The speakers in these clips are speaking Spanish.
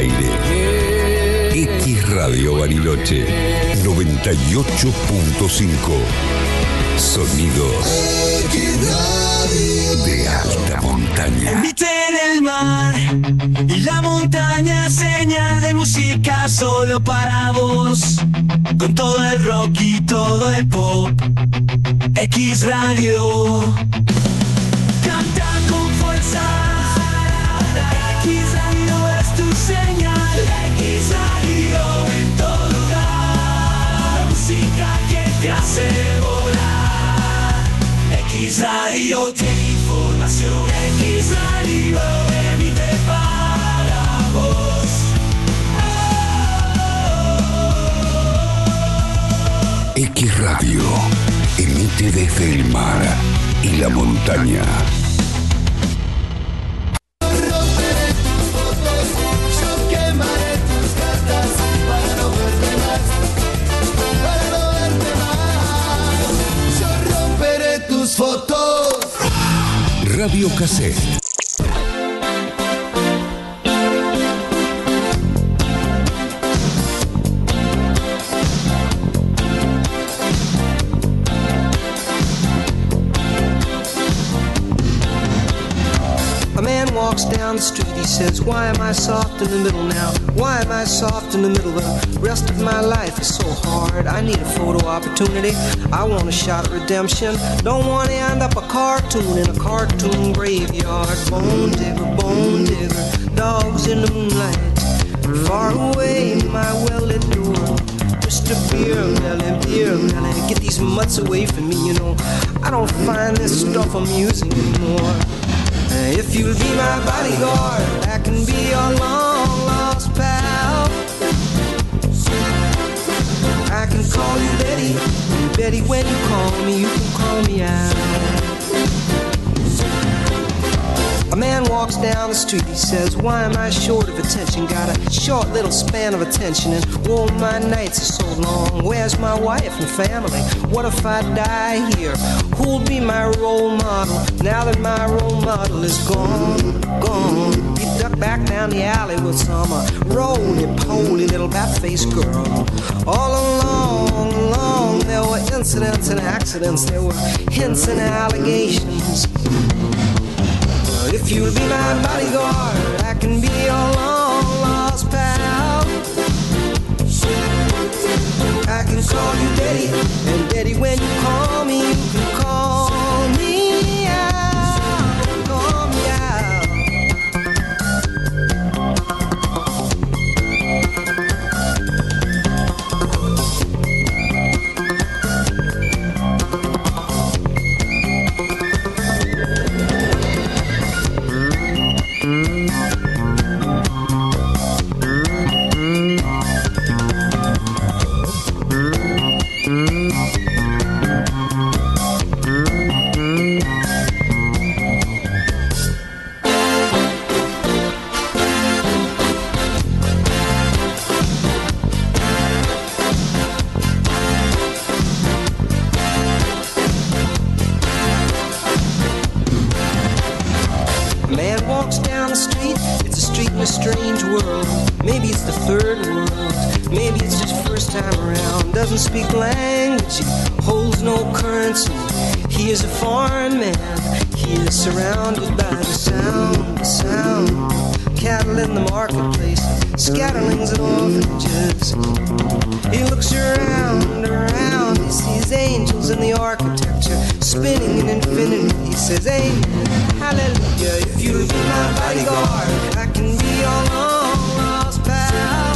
aire. X Radio Bariloche 98.5. Sonidos de alta montaña. Viste en el mar y la montaña, señal de música solo para vos. Con todo el rock y todo el pop. X Radio. Canta con fuerza. X Radio es tu señal. X Radio en todo lugar. Música que te hace volar. X Radio tiene información. X Radio emite para vos. X Radio emite desde el mar y la montaña. Radio Cassette. A man walks down the street, he says, why am I soft in the middle now? Why am I soft in the middle? The rest of my life is so hard. I need a photo opportunity. I want a shot at redemption. Don't want to end up a cartoon in a cartoon graveyard. Bone digger, dogs in the moonlight. Far away, my well-lit door. Mr. Beer Melly, get these mutts away from me, you know. I don't find this stuff amusing anymore. If you'll be my bodyguard, I can be your long lost pal. I can call you Betty, and Betty, when you call me, you can call me out. A man walks down the street, he says, why am I short of attention? Got a short little span of attention, and oh, my nights are so long. Where's my wife and family? What if I die here? Who'll be my role model now that my role model is gone? He ducked back down the alley with some roly-poly little bat-faced girl. All along, there were incidents and accidents, there were hints and allegations. If you'll be my bodyguard, I can be your long-lost pal. I can call you Daddy, and Daddy, when you call me, you can call me out, call me out. Speak language, he holds no currency. He is a foreign man. He is surrounded by the sound. Cattle in the marketplace, scatterlings and orphanages. He looks around, he sees angels in the architecture, spinning in infinity. He says, amen, hallelujah. If you'll be my bodyguard, I can be your long lost pal.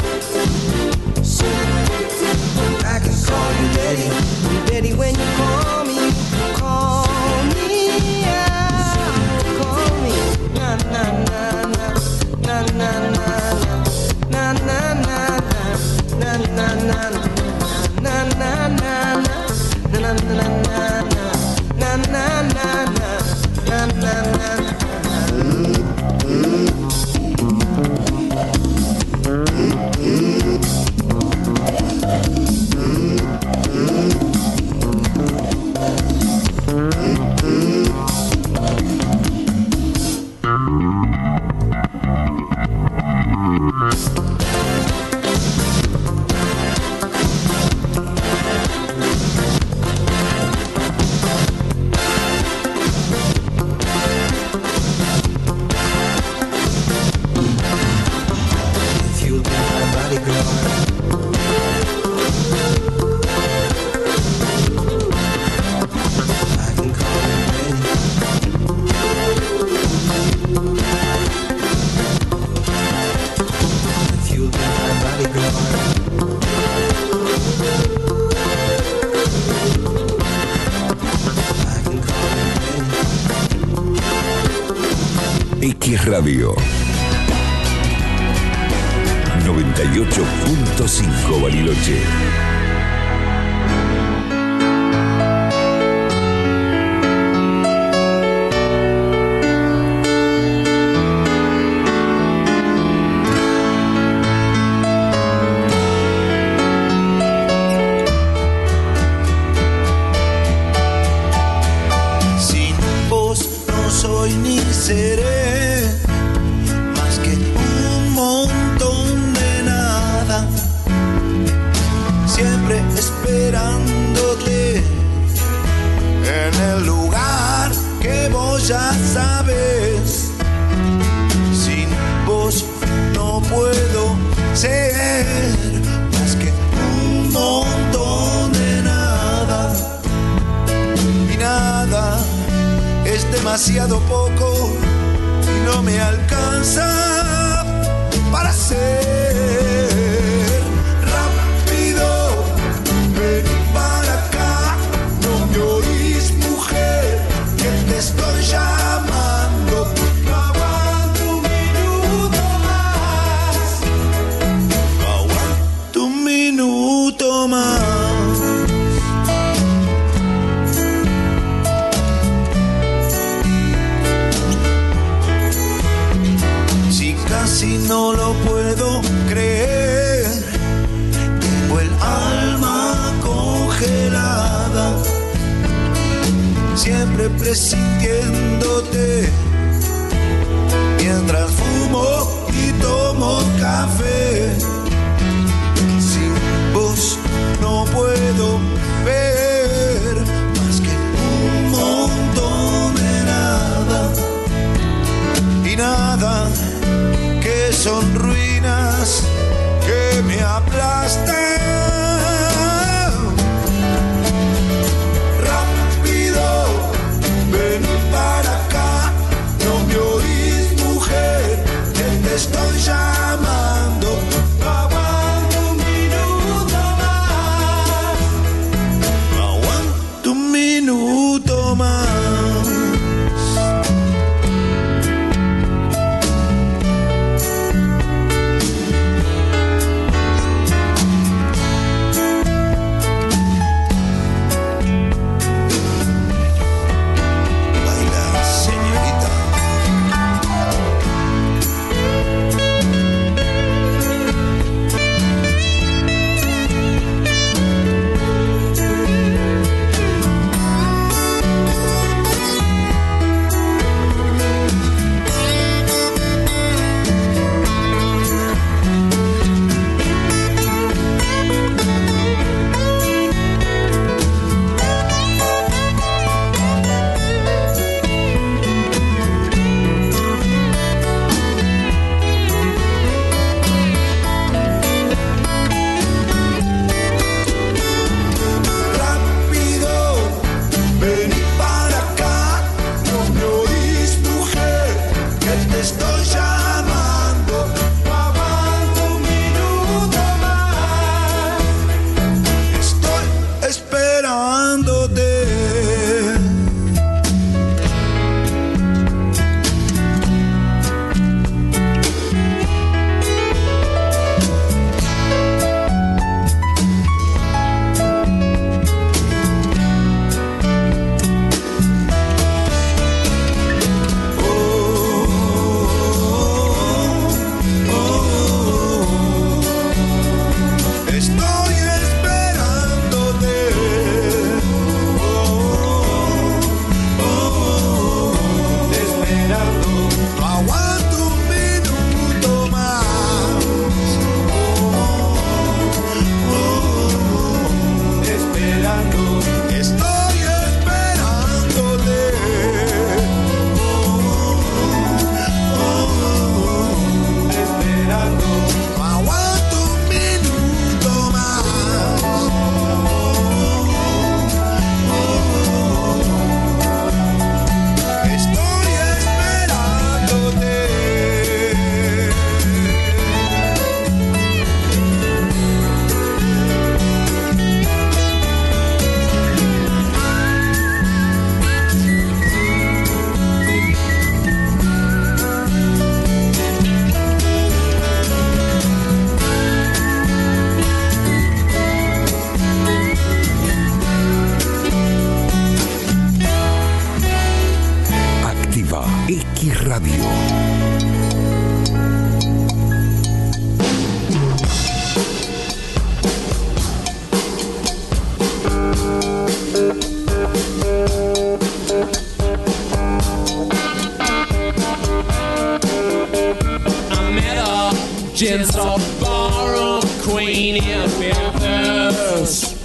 I can call you Betty, Betty, when you call me, you can call me out, call me, na na na na, na na na na, na na na na, na na na na, na na na na, na na na na, na na na na, na na na na. Radio. 98.5 Bariloche. Sin vos no soy ni seré más que un montón de nada, siempre esperándote en el lugar que vos ya sabes. Sin vos no puedo ser más que un montón de nada, y nada es demasiado poco y no me alcanza para ser. Rápido, ven para acá, no me oís, mujer, que te estoy llamando. No aguanto un minuto más, no aguanto un minuto más. Si no lo puedo creer, tengo el alma congelada, siempre presintiéndote, mientras fumo y tomo café. Sin vos no puedo ver más que un montón de nada, y nada que son ruinas que me aplastan. Rápido, ven para acá, no me oís, mujer, que te estoy llamando. No aguanto un minuto más, no aguanto un minuto más. Fortunes of borrowed queen in Memphis.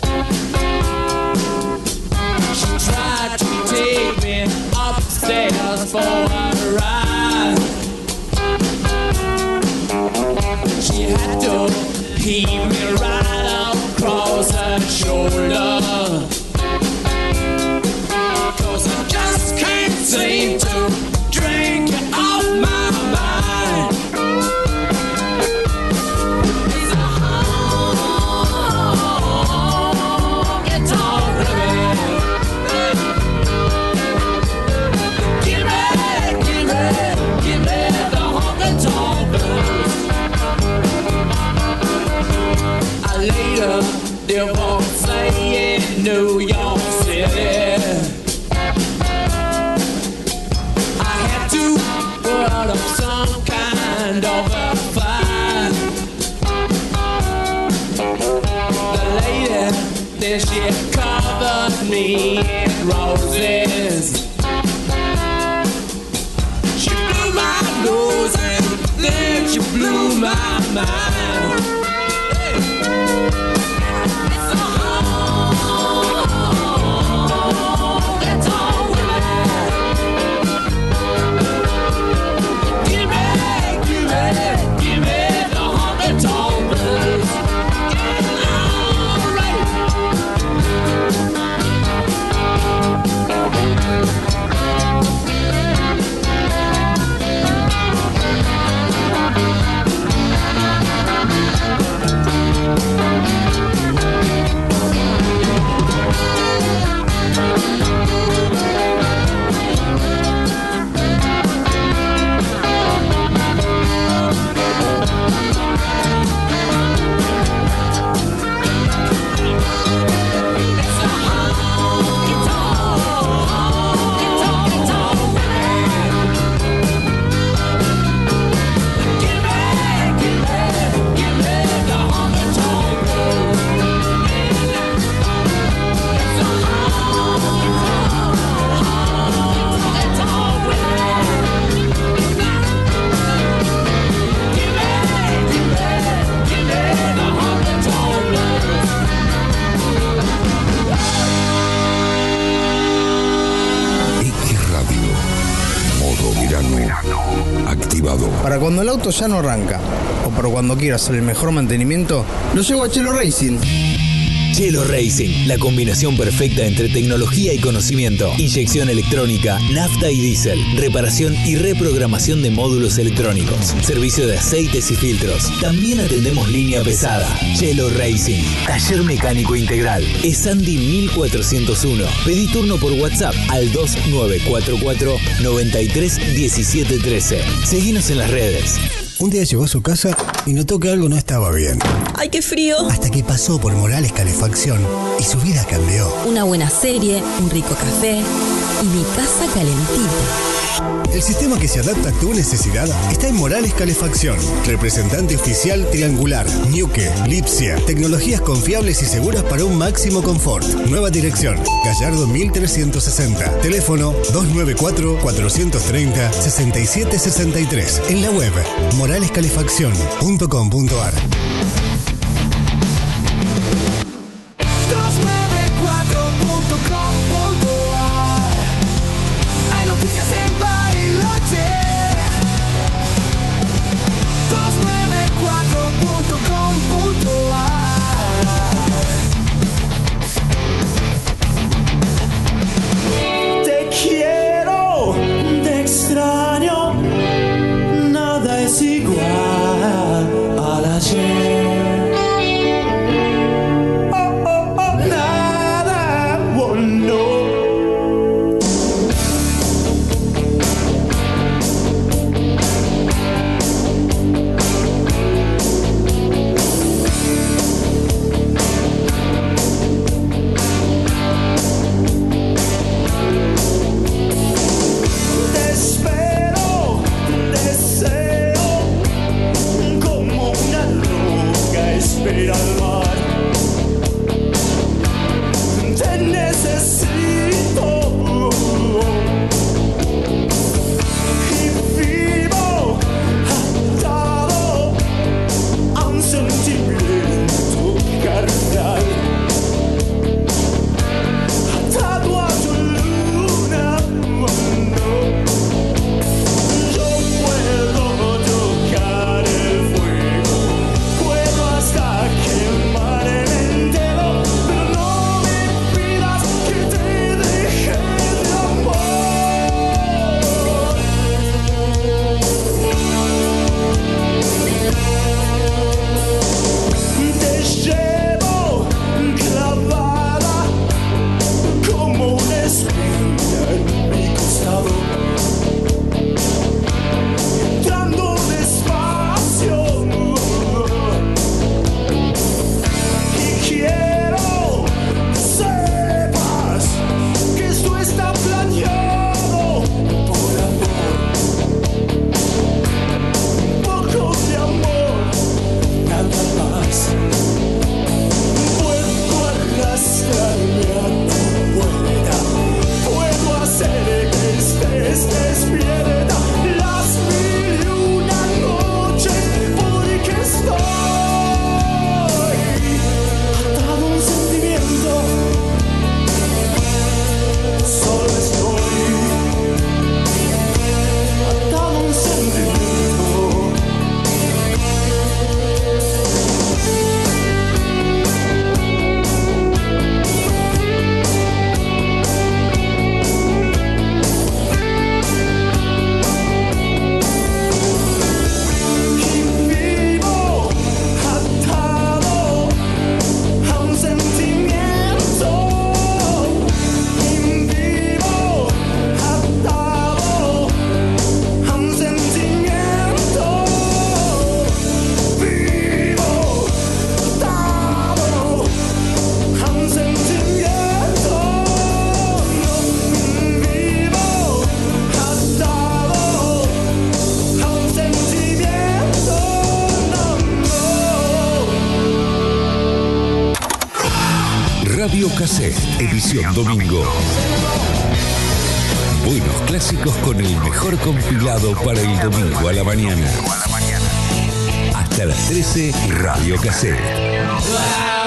She tried to take me upstairs for a ride. She had to heave me right across her shoulder. 'Cause I just can't seem to drink you off my mind. It's a honky-tonk rhythm. Give me the honky-tonk blues. I later divorced in New York City. I had to put up some kind of a fight. The lady, then she covered me in roses. She blew my nose and then she blew my mind. It's a honky-tonk rhythm. Give me the honky-tonk blues. Alright. Activado. Para cuando el auto ya no arranca o para cuando quiera hacer el mejor mantenimiento, lo llevo a Chelo Racing. Chelo Racing, la combinación perfecta entre tecnología y conocimiento. Inyección electrónica, nafta y diésel, reparación y reprogramación de módulos electrónicos, servicio de aceites y filtros. También atendemos línea pesada. Chelo Racing, taller mecánico integral. Es Andy 1401. Pedí turno por WhatsApp al 2944 93 17 13. Seguinos en las redes. Un día llegó a su casa y notó que algo no estaba bien. ¡Ay, qué frío! Hasta que pasó por Morales Calefacción y su vida cambió. Una buena serie, un rico café y mi casa calentita. El sistema que se adapta a tu necesidad está en Morales Calefacción. Representante oficial Triangular, Ñuque, Lipsia. Tecnologías confiables y seguras para un máximo confort. Nueva dirección, Gallardo 1360. Teléfono 294-430-6763. En la web, moralescalefacción.com.ar. Nada es igual al ayer. Radio Cassette, edición domingo. Buenos clásicos con el mejor compilado para el domingo a la mañana. Hasta las 13, Radio Cassette.